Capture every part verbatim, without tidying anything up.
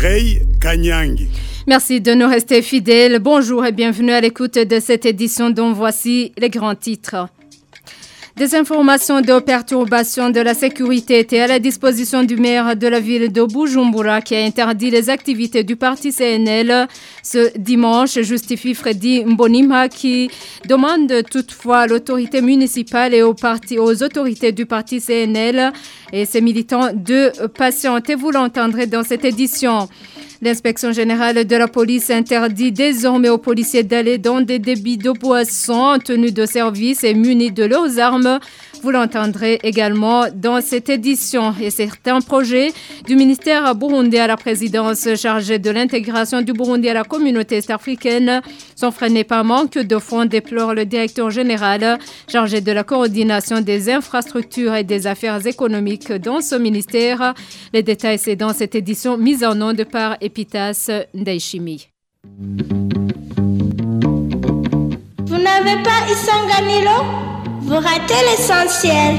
Mireille Kanyangi. Merci de nous rester fidèles. Bonjour et bienvenue à l'écoute de cette édition dont voici les grands titres. Des informations de perturbation de la sécurité étaient à la disposition du maire de la ville de Bujumbura qui a interdit les activités du parti C N L ce dimanche, justifie Freddy Mbonimpa qui demande toutefois à l'autorité municipale et aux, partis, aux autorités du parti C N L et ses militants de patienter. Vous l'entendrez dans cette édition. L'inspection générale de la police interdit désormais aux policiers d'aller dans des débits de boissons en tenue de service et munis de leurs armes. Vous l'entendrez également dans cette édition. Et certains projets du ministère burundais à la présidence chargée de l'intégration du Burundi à la communauté est-africaine sont freinés par manque de fonds, déplore le directeur général chargé de la coordination des infrastructures et des affaires économiques dans ce ministère. Les détails, c'est dans cette édition mise en onde par Epitas Ndaishimi. Vous n'avez pas Isanganilo? Vous ratez l'essentiel.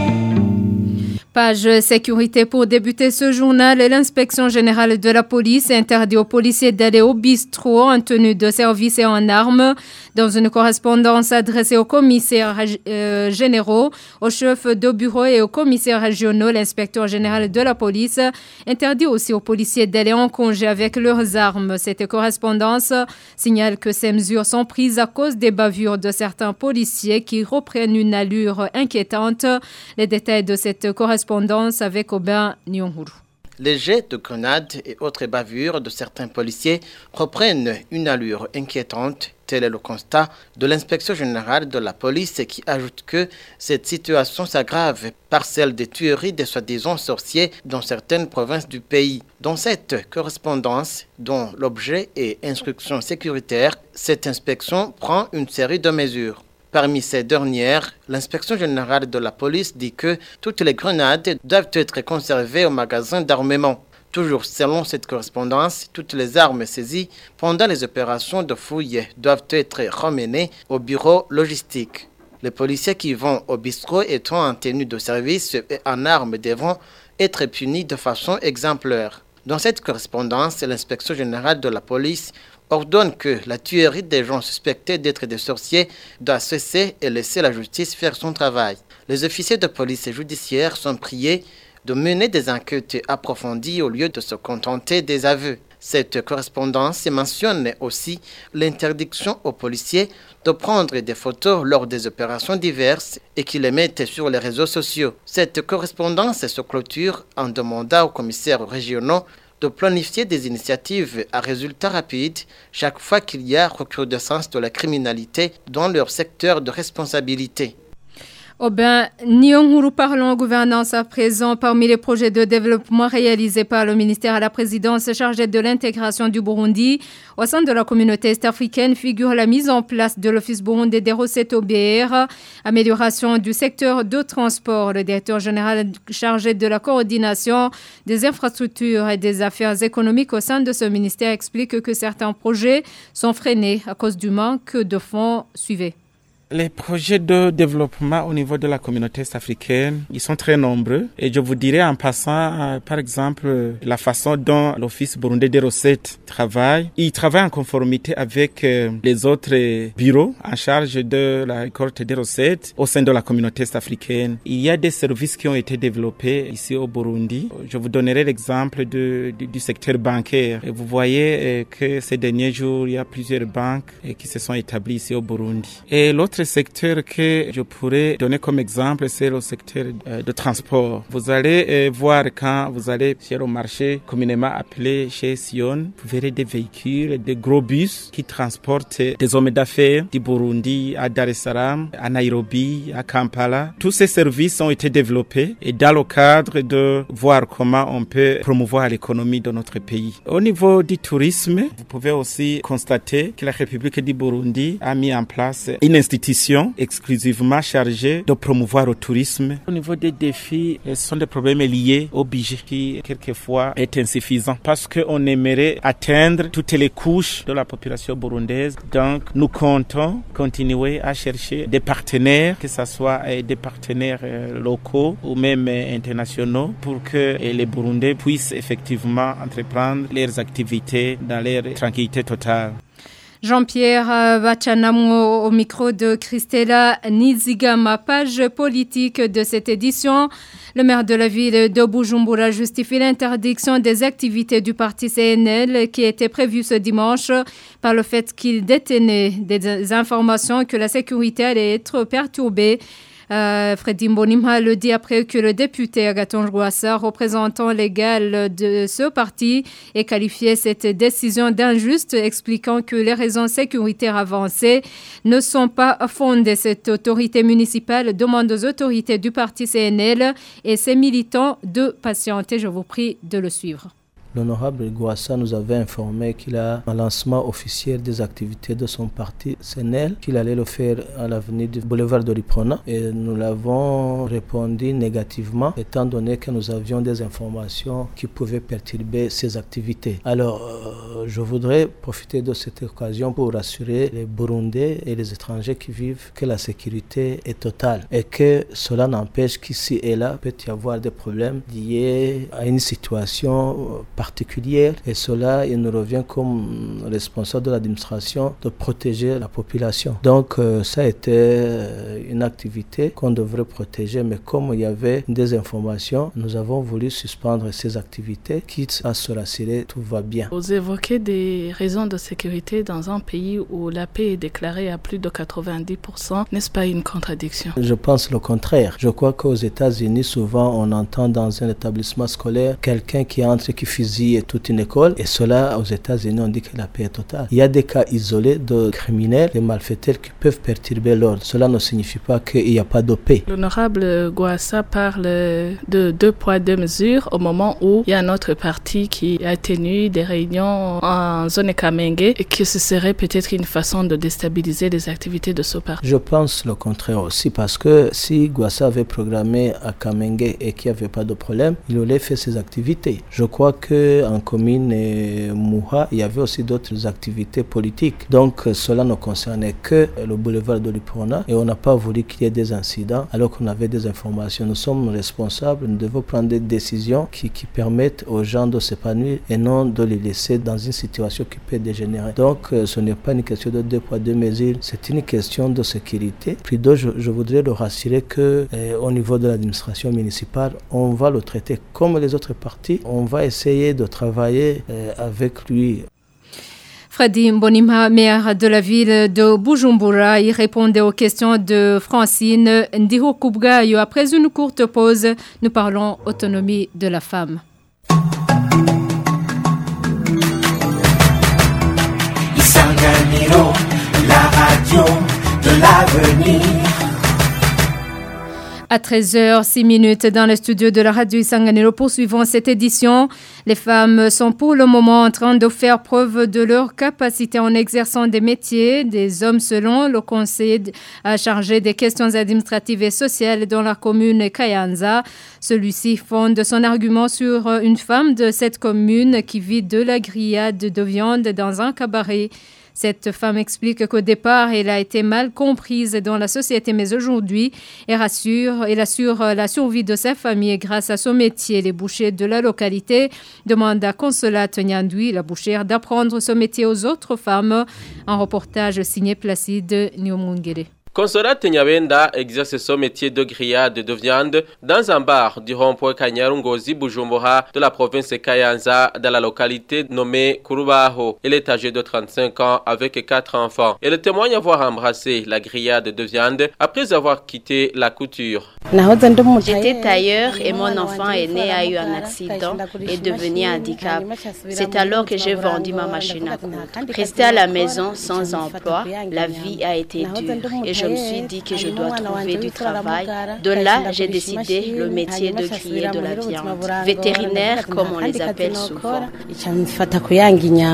Page sécurité pour débuter ce journal. L'inspection générale de la police interdit aux policiers d'aller au bistrot en tenue de service et en armes. Dans une correspondance adressée aux commissaires euh, généraux, aux chefs de bureau et aux commissaires régionaux, l'inspecteur général de la police interdit aussi aux policiers d'aller en congé avec leurs armes. Cette correspondance signale que ces mesures sont prises à cause des bavures de certains policiers qui reprennent une allure inquiétante. Les détails de cette correspondance avec Aubin Nyonghuru. Les jets de grenades et autres bavures de certains policiers reprennent une allure inquiétante. Tel est le constat de l'inspection générale de la police qui ajoute que cette situation s'aggrave par celle des tueries des soi-disant sorciers dans certaines provinces du pays. Dans cette correspondance, dont l'objet est instruction sécuritaire, cette inspection prend une série de mesures. Parmi ces dernières, l'inspection générale de la police dit que toutes les grenades doivent être conservées au magasin d'armement. Toujours selon cette correspondance, toutes les armes saisies pendant les opérations de fouille doivent être ramenées au bureau logistique. Les policiers qui vont au bistrot étant en tenue de service et en armes devront être punis de façon exemplaire. Dans cette correspondance, l'inspection générale de la police ordonne que la tuerie des gens suspectés d'être des sorciers doit cesser et laisser la justice faire son travail. Les officiers de police judiciaire sont priés de mener des enquêtes approfondies au lieu de se contenter des aveux. Cette correspondance mentionne aussi l'interdiction aux policiers de prendre des photos lors des opérations diverses et qui les mettent sur les réseaux sociaux. Cette correspondance se clôture en demandant aux commissaires régionaux de planifier des initiatives à résultats rapides chaque fois qu'il y a recrudescence de la criminalité dans leur secteur de responsabilité. Aubin Nyonghuru, parlons gouvernance à présent. Parmi les projets de développement réalisés par le ministère à la présidence chargée de l'intégration du Burundi, au sein de la communauté est-africaine figure la mise en place de l'Office burundais des recettes O B R, amélioration du secteur de transport. Le directeur général chargé de la coordination des infrastructures et des affaires économiques au sein de ce ministère explique que certains projets sont freinés à cause du manque de fonds. Suivez. Les projets de développement au niveau de la communauté est-africaine, ils sont très nombreux. Et je vous dirais en passant, euh, par exemple, la façon dont l'Office burundais des recettes travaille. Il travaille en conformité avec euh, les autres bureaux en charge de la récolte des recettes au sein de la communauté est-africaine. Il y a des services qui ont été développés ici au Burundi. Je vous donnerai l'exemple de, de, du secteur bancaire. Et vous voyez euh, que ces derniers jours, il y a plusieurs banques euh, qui se sont établies ici au Burundi. Et l'autre L'autre secteur que je pourrais donner comme exemple, c'est le secteur euh, de transport. Vous allez euh, voir quand vous allez sur le marché communément appelé chez Sion, vous verrez des véhicules, des gros bus qui transportent des hommes d'affaires du Burundi à Dar es Salaam, à Nairobi, à Kampala. Tous ces services ont été développés et dans le cadre de voir comment on peut promouvoir l'économie de notre pays. Au niveau du tourisme, vous pouvez aussi constater que la République du Burundi a mis en place une institution institutions exclusivement chargées de promouvoir le tourisme. Au niveau des défis, ce sont des problèmes liés au budget qui, quelquefois, est insuffisant parce qu'on aimerait atteindre toutes les couches de la population burundaise. Donc, nous comptons continuer à chercher des partenaires, que ce soit des partenaires locaux ou même internationaux, pour que les Burundais puissent effectivement entreprendre leurs activités dans leur tranquillité totale. Jean-Pierre Bachanamo au micro de Christella Nizigama, page politique de cette édition. Le maire de la ville de Bujumbura justifie l'interdiction des activités du parti C N L qui était prévue ce dimanche par le fait qu'il détenait des informations que la sécurité allait être perturbée. Euh, Freddy Mbonimpa le dit après que le député Agathon Rwasa, représentant légal de ce parti, ait qualifié cette décision d'injuste, expliquant que les raisons sécuritaires avancées ne sont pas fondées. Cette autorité municipale demande aux autorités du parti C N L et ses militants de patienter. Je vous prie de le suivre. L'honorable Gouassa nous avait informé qu'il a un lancement officiel des activités de son parti C N L, qu'il allait le faire à l'avenue du boulevard de Riprona. Et nous l'avons répondu négativement, étant donné que nous avions des informations qui pouvaient perturber ces activités. Alors, euh, je voudrais profiter de cette occasion pour rassurer les Burundais et les étrangers qui vivent que la sécurité est totale et que cela n'empêche qu'ici et là, peut y avoir des problèmes liés à une situation particulière. particulière et cela, il nous revient comme responsable de l'administration de protéger la population. Donc, euh, ça a été une activité qu'on devrait protéger, mais comme il y avait des informations, nous avons voulu suspendre ces activités, quitte à se rassurer, tout va bien. Vous évoquez des raisons de sécurité dans un pays où la paix est déclarée à plus de quatre-vingt-dix pour cent. N'est-ce pas une contradiction? Je pense le contraire. Je crois qu'aux États-Unis, souvent, on entend dans un établissement scolaire quelqu'un qui entre, qui fusille toute une école, et cela aux États-Unis on dit que la paix est totale. Il y a des cas isolés de criminels, de malfaiteurs qui peuvent perturber l'ordre. Cela ne signifie pas qu'il n'y a pas de paix. L'honorable Gouassa parle de deux poids deux mesures au moment où il y a un autre parti qui a tenu des réunions en zone Kamenge et que ce serait peut-être une façon de déstabiliser les activités de ce parti. Je pense le contraire aussi, parce que si Gouassa avait programmé à Kamenge et qu'il n'y avait pas de problème, il aurait fait ses activités. Je crois que en commune et Mouha, il y avait aussi d'autres activités politiques. Donc cela ne concernait que le boulevard de l'Iprona et on n'a pas voulu qu'il y ait des incidents alors qu'on avait des informations. Nous sommes responsables, nous devons prendre des décisions qui, qui permettent aux gens de s'épanouir et non de les laisser dans une situation qui peut dégénérer. Donc ce n'est pas une question de deux poids deux mesures, c'est une question de sécurité. Puis donc, je, je voudrais le rassurer que euh, au niveau de l'administration municipale, on va le traiter comme les autres partis. On va essayer de travailler euh, avec lui. Freddy Mbonimpa, maire de la ville de Bujumbura, il répondait aux questions de Francine Ndihokubwayo. Après une courte pause, nous parlons autonomie de la femme. Isanganiro, la radio de l'avenir. À treize heures six minutes dans le studio de la radio Isanganiro, poursuivons cette édition. Les femmes sont pour le moment en train de faire preuve de leur capacité en exerçant des métiers des hommes selon le conseil chargé des questions administratives et sociales dans la commune Kayanza. Celui-ci fonde son argument sur une femme de cette commune qui vit de la grillade de viande dans un cabaret. Cette femme explique qu'au départ, elle a été mal comprise dans la société, mais aujourd'hui, elle rassure, elle assure la survie de sa famille grâce à son métier. Les bouchers de la localité demandent à Consolate Nyandui, la bouchère, d'apprendre ce métier aux autres femmes. Un reportage signé Placide Nyomungere. Consolate Nyabenda exerce son métier de grillade de viande dans un bar du rond-point Kanyarungozi Bujumbura de la province Kayanza dans la localité nommée Kurubaho. Elle est âgée de trente-cinq ans avec quatre enfants. Elle témoigne avoir embrassé la grillade de viande après avoir quitté la couture. J'étais tailleur et mon enfant aîné a eu un accident et devenu handicap. C'est alors que j'ai vendu ma machine à coudre. Rester à la maison sans emploi, la vie a été dure et je me suis dit que je dois trouver du travail. De là, j'ai décidé le métier de griller de la viande. Vétérinaire, comme on les appelle souvent.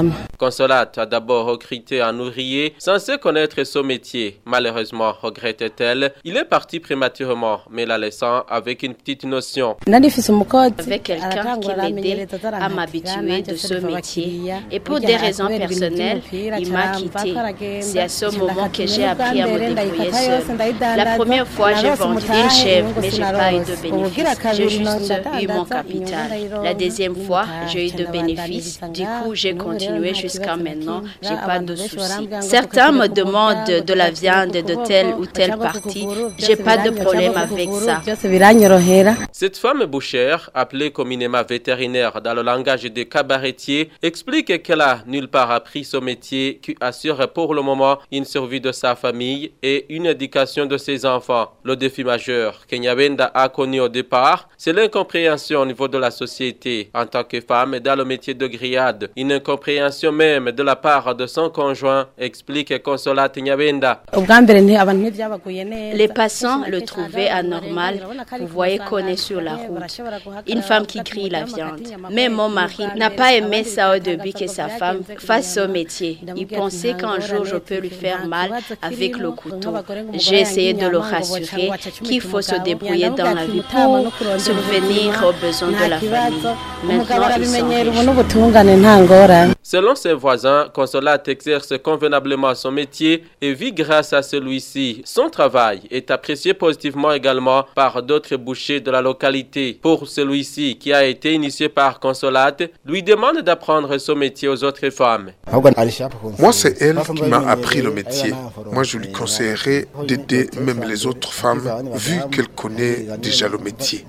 Consolate a d'abord recruté un ouvrier censé connaître son métier. Malheureusement, regrette-t-elle, il est parti prématurément, mais la laissant avec une petite notion. Avec quelqu'un qui m'aidait à m'habituer de ce métier. Et pour des raisons personnelles, il m'a quitté. C'est à ce moment que j'ai appris à me débrouiller seule. La première fois, j'ai vendu une chèvre, mais je n'ai pas eu de bénéfice. J'ai juste eu mon capital. La deuxième fois, j'ai eu de bénéfices. Du coup, j'ai continué jusqu'à maintenant. J'ai pas de soucis. Certains me demandent de la viande de telle ou telle partie. J'ai pas de problème avec ça. Cette femme bouchère, appelée communément vétérinaire dans le langage des cabaretiers, explique qu'elle a nulle part appris ce métier qui assure pour le moment une survie de sa famille et une éducation de ses enfants. Le défi majeur que Nyabenda a connu au départ, c'est l'incompréhension au niveau de la société en tant que femme dans le métier de grillade. Une incompréhension même de la part de son conjoint, explique Consolate Nyabenda. Les passants le trouvaient anormal. Vous voyez qu'on est sur la route. Une femme qui grille la viande. Mais mon mari n'a pas aimé ça au début que sa femme fasse ce métier. Il pensait qu'un jour je peux lui faire mal avec le couteau. J'ai essayé de le rassurer qu'il faut se débrouiller dans la vie pour subvenir aux besoins de la famille. Maintenant, ils sont riches. Selon ses voisins, Consolate exerce convenablement son métier et vit grâce à celui-ci. Son travail est apprécié positivement également par d'autres bouchers de la localité. Pour celui-ci, qui a été initié par Consolate, lui demande d'apprendre ce métier aux autres femmes. Moi, c'est elle qui m'a appris le métier. Moi, je lui conseillerais d'aider même les autres femmes, vu qu'elle connaît déjà le métier.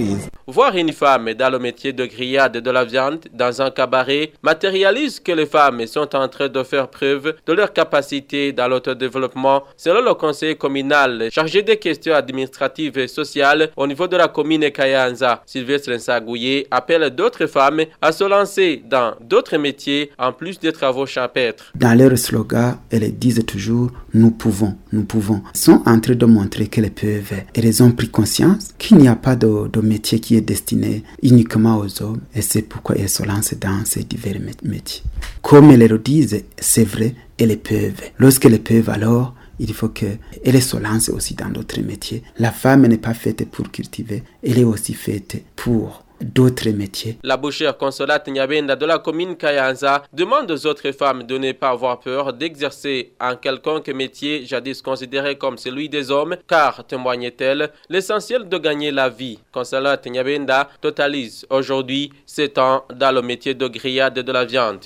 Voir une femme dans le métier de grillade de la viande dans un cabaret matérialise que les femmes sont en train de faire preuve de leur capacité dans l'autodéveloppement, selon le conseiller communal chargé des questions administratives et sociales au niveau de la commune Kayanza. Sylvestre Nsagouye appelle d'autres femmes à se lancer dans d'autres métiers en plus des travaux champêtres. Dans leur slogan, elles disent toujours « nous pouvons, nous pouvons ». Elles sont en train de montrer qu'elles peuvent. Et elles ont pris conscience qu'il n'y a pas de, de métier qui est destiné uniquement aux hommes. Et c'est pourquoi elles se lancent dans ces divers métiers. Comme elles le disent, c'est vrai, elles peuvent. Lorsqu'elles peuvent alors, il faut qu'elle se lance aussi dans d'autres métiers. La femme n'est pas faite pour cultiver, elle est aussi faite pour d'autres métiers. La bouchère Consolate Nyabenda de la commune Kayanza demande aux autres femmes de ne pas avoir peur d'exercer un quelconque métier jadis considéré comme celui des hommes, car, témoigne-t-elle, l'essentiel de gagner la vie. Consolate Nyabenda totalise aujourd'hui sept ans dans le métier de grillade de la viande.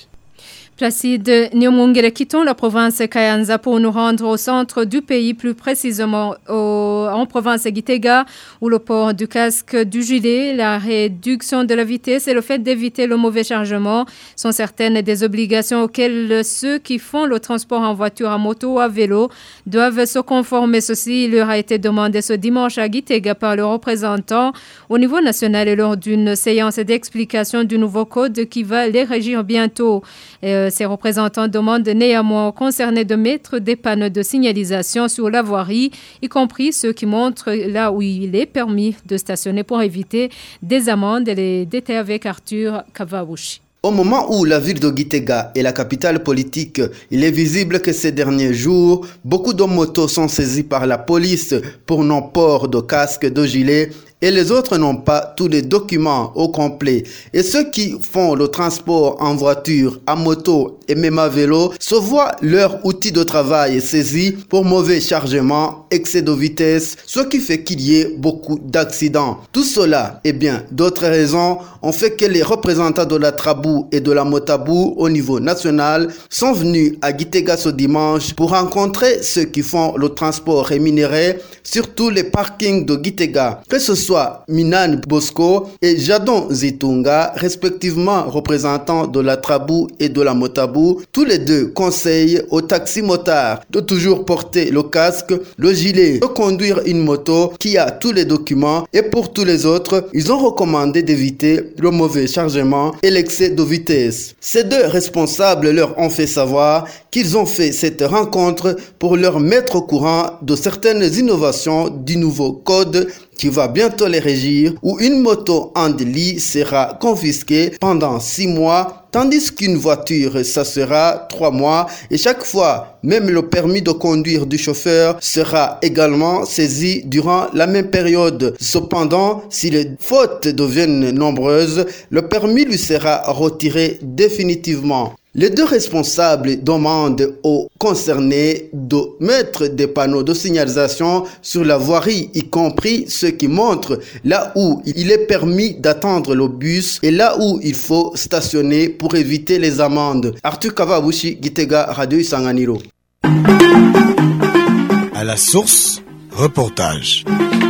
Placide Nyomungere, quittons la province Kayanza pour nous rendre au centre du pays, plus précisément au, en province Gitega, où le port du casque, du gilet, la réduction de la vitesse et le fait d'éviter le mauvais chargement sont certaines des obligations auxquelles ceux qui font le transport en voiture, à moto ou à vélo doivent se conformer. Ceci leur a été demandé ce dimanche à Gitega par le représentant au niveau national et lors d'une séance d'explication du nouveau code qui va les régir bientôt. Euh, Ces représentants demandent néanmoins aux concernés de mettre des panneaux de signalisation sur la voirie, y compris ceux qui montrent là où il est permis de stationner pour éviter des amendes. Et les détails avec Arthur Kavaouchi. Au moment où la ville de Gitega est la capitale politique, il est visible que ces derniers jours, beaucoup de motos sont saisies par la police pour non-port de casque, de gilet, et les autres n'ont pas tous les documents au complet. Et ceux qui font le transport en voiture, à moto et même à vélo se voient leur outil de travail saisi pour mauvais chargement, excès de vitesse, ce qui fait qu'il y ait beaucoup d'accidents. Tout cela et bien d'autres raisons ont fait que les représentants de la Trabou et de la Motabou au niveau national sont venus à Gitega ce dimanche pour rencontrer ceux qui font le transport rémunéré sur tous les parkings de Gitega, que ce soit Minan Bosco et Jadon Zitunga, respectivement représentants de la Trabou et de la Motabou. Tous les deux conseillent aux taxis-motards de toujours porter le casque, le gilet, de conduire une moto qui a tous les documents, et pour tous les autres, ils ont recommandé d'éviter le mauvais chargement et l'excès de vitesse. Ces deux responsables leur ont fait savoir qu'ils ont fait cette rencontre pour leur mettre au courant de certaines innovations du nouveau code qui va bientôt les régir, où une moto en délit sera confisquée pendant six mois, tandis qu'une voiture, ça sera trois mois, et chaque fois, même le permis de conduire du chauffeur sera également saisi durant la même période. Cependant, si les fautes deviennent nombreuses, le permis lui sera retiré définitivement. Les deux responsables demandent aux concernés de mettre des panneaux de signalisation sur la voirie, y compris ceux qui montrent là où il est permis d'attendre le bus et là où il faut stationner pour éviter les amendes. Arthur Kavabushi, Gitega, Radio Isanganiro. À la source, reportage.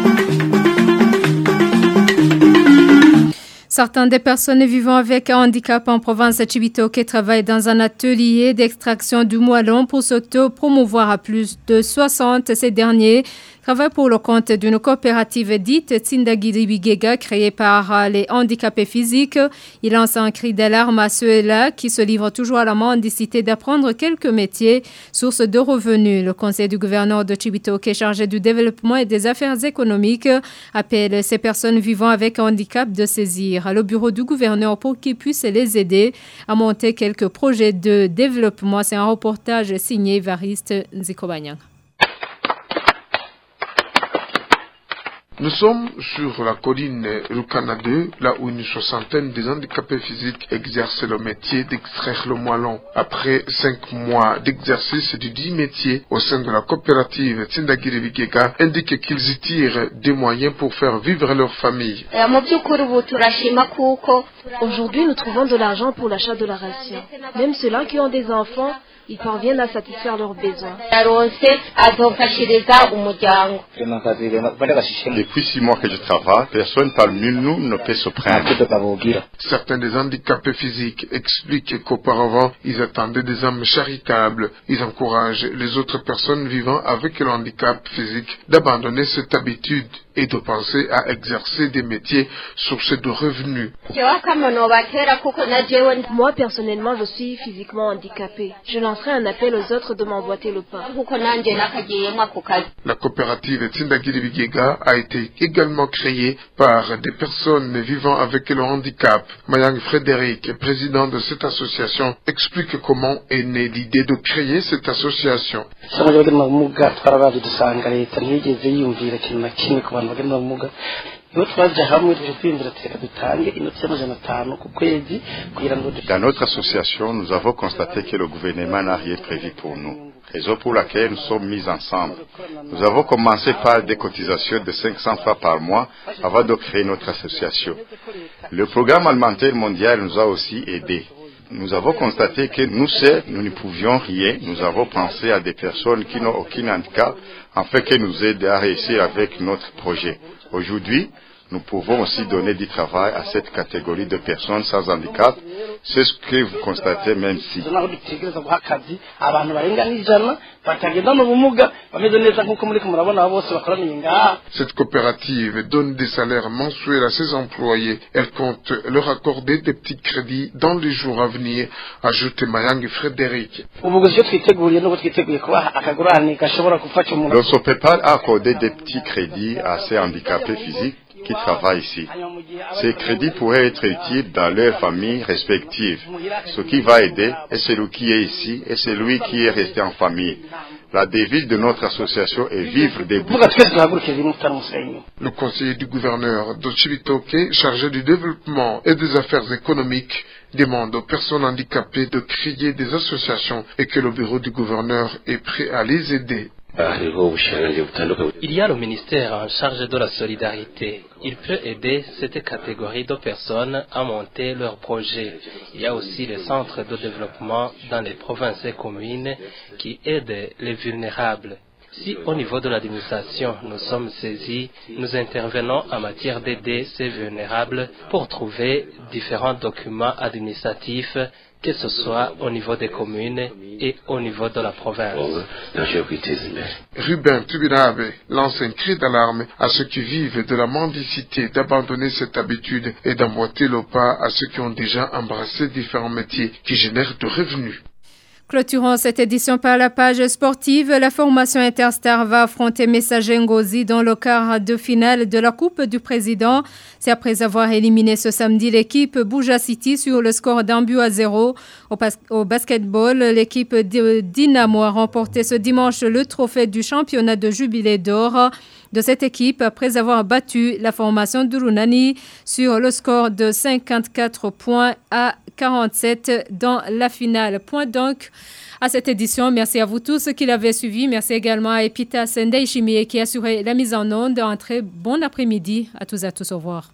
Certaines des personnes vivant avec un handicap en province de Cibitoke travaillent dans un atelier d'extraction du moellon pour s'auto-promouvoir à plus de soixante. Ces derniers travaillent pour le compte d'une coopérative dite Tsindagiri Bigega créée par les handicapés physiques. Il lance un cri d'alarme à ceux-là qui se livrent toujours à la mendicité d'apprendre quelques métiers, source de revenus. Le conseil du gouverneur de Cibitoke chargé du développement et des affaires économiques appelle ces personnes vivant avec un handicap de saisir le bureau du gouverneur pour qu'il puisse les aider à monter quelques projets de développement. C'est un reportage signé Variste Zikobanyang. Nous sommes sur la colline Rukana deux, là où une soixantaine des handicapés physiques exercent le métier d'extraire le moellon. Après cinq mois d'exercice du dit métier au sein de la coopérative Tsindagiri Bigega, indiquent qu'ils y tirent des moyens pour faire vivre leur famille. Aujourd'hui, nous trouvons de l'argent pour l'achat de la ration. Même ceux-là qui ont des enfants, ils parviennent à satisfaire leurs besoins. Depuis six mois que je travaille, personne parmi nous ne peut se plaindre. Certains des handicapés physiques expliquent qu'auparavant, ils attendaient des âmes charitables. Ils encouragent les autres personnes vivant avec le handicap physique d'abandonner cette habitude et de penser à exercer des métiers sources de revenus. Moi, personnellement, je suis physiquement handicapé. Je lancerai un appel aux autres de m'emboîter le pas. La coopérative Tsindagiri Bigega a été également créée par des personnes vivant avec le handicap. Mayang Frédéric, président de cette association, explique comment est née l'idée de créer cette association. Dans notre association, nous avons constaté que le gouvernement n'a rien prévu pour nous, raison pour laquelle nous sommes mis ensemble. Nous avons commencé par des cotisations de cinq cents francs par mois avant de créer notre association. Le programme alimentaire mondial nous a aussi aidés. Nous avons constaté que nous seuls, nous ne pouvions rien. Nous avons pensé à des personnes qui n'ont aucun handicap afin qu'elles nous aident à réussir avec notre projet. Aujourd'hui, nous pouvons aussi donner du travail à cette catégorie de personnes sans handicap. C'est ce que vous constatez même si. Cette coopérative donne des salaires mensuels à ses employés. Elle compte leur accorder des petits crédits dans les jours à venir, ajoute Mayang Frédéric. L'O PEPAL a accordé des petits crédits à ces handicapés physiques qui travaillent ici. Ces crédits pourraient être utiles dans leurs familles respectives. Ce qui va aider est celui qui est ici et celui qui est resté en famille. La devise de notre association est vivre debout. Le conseiller du gouverneur de Cibitoke, chargé du développement et des affaires économiques, demande aux personnes handicapées de créer des associations et que le bureau du gouverneur est prêt à les aider. Il y a le ministère en charge de la solidarité. Il peut aider cette catégorie de personnes à monter leurs projets. Il y a aussi les centres de développement dans les provinces et communes qui aident les vulnérables. Si au niveau de l'administration nous sommes saisis, nous intervenons en matière d'aider ces vulnérables pour trouver différents documents administratifs, que ce soit au niveau des communes et au niveau de la province. Ruben Tubirabe lance un cri d'alarme à ceux qui vivent de la mendicité d'abandonner cette habitude et d'emboîter le pas à ceux qui ont déjà embrassé différents métiers qui génèrent de revenus. Clôturons cette édition par la page sportive. La formation Interstar va affronter Messager Ngozi dans le quart de finale de la Coupe du Président. C'est après avoir éliminé ce samedi l'équipe Buja City sur le score d'un but à zéro. Au, bas- au basketball, l'équipe de Dynamo a remporté ce dimanche le trophée du championnat de Jubilé d'or de cette équipe après avoir battu la formation d'Urunani sur le score de cinquante-quatre points à quarante-sept dans la finale. Point donc à cette édition. Merci à vous tous qui l'avez suivi. Merci également à Epita Sendai Chimie qui a assuré la mise en onde. Un très bon après-midi à tous et à tous. Au revoir.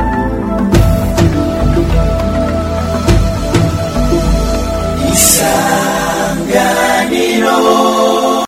Isa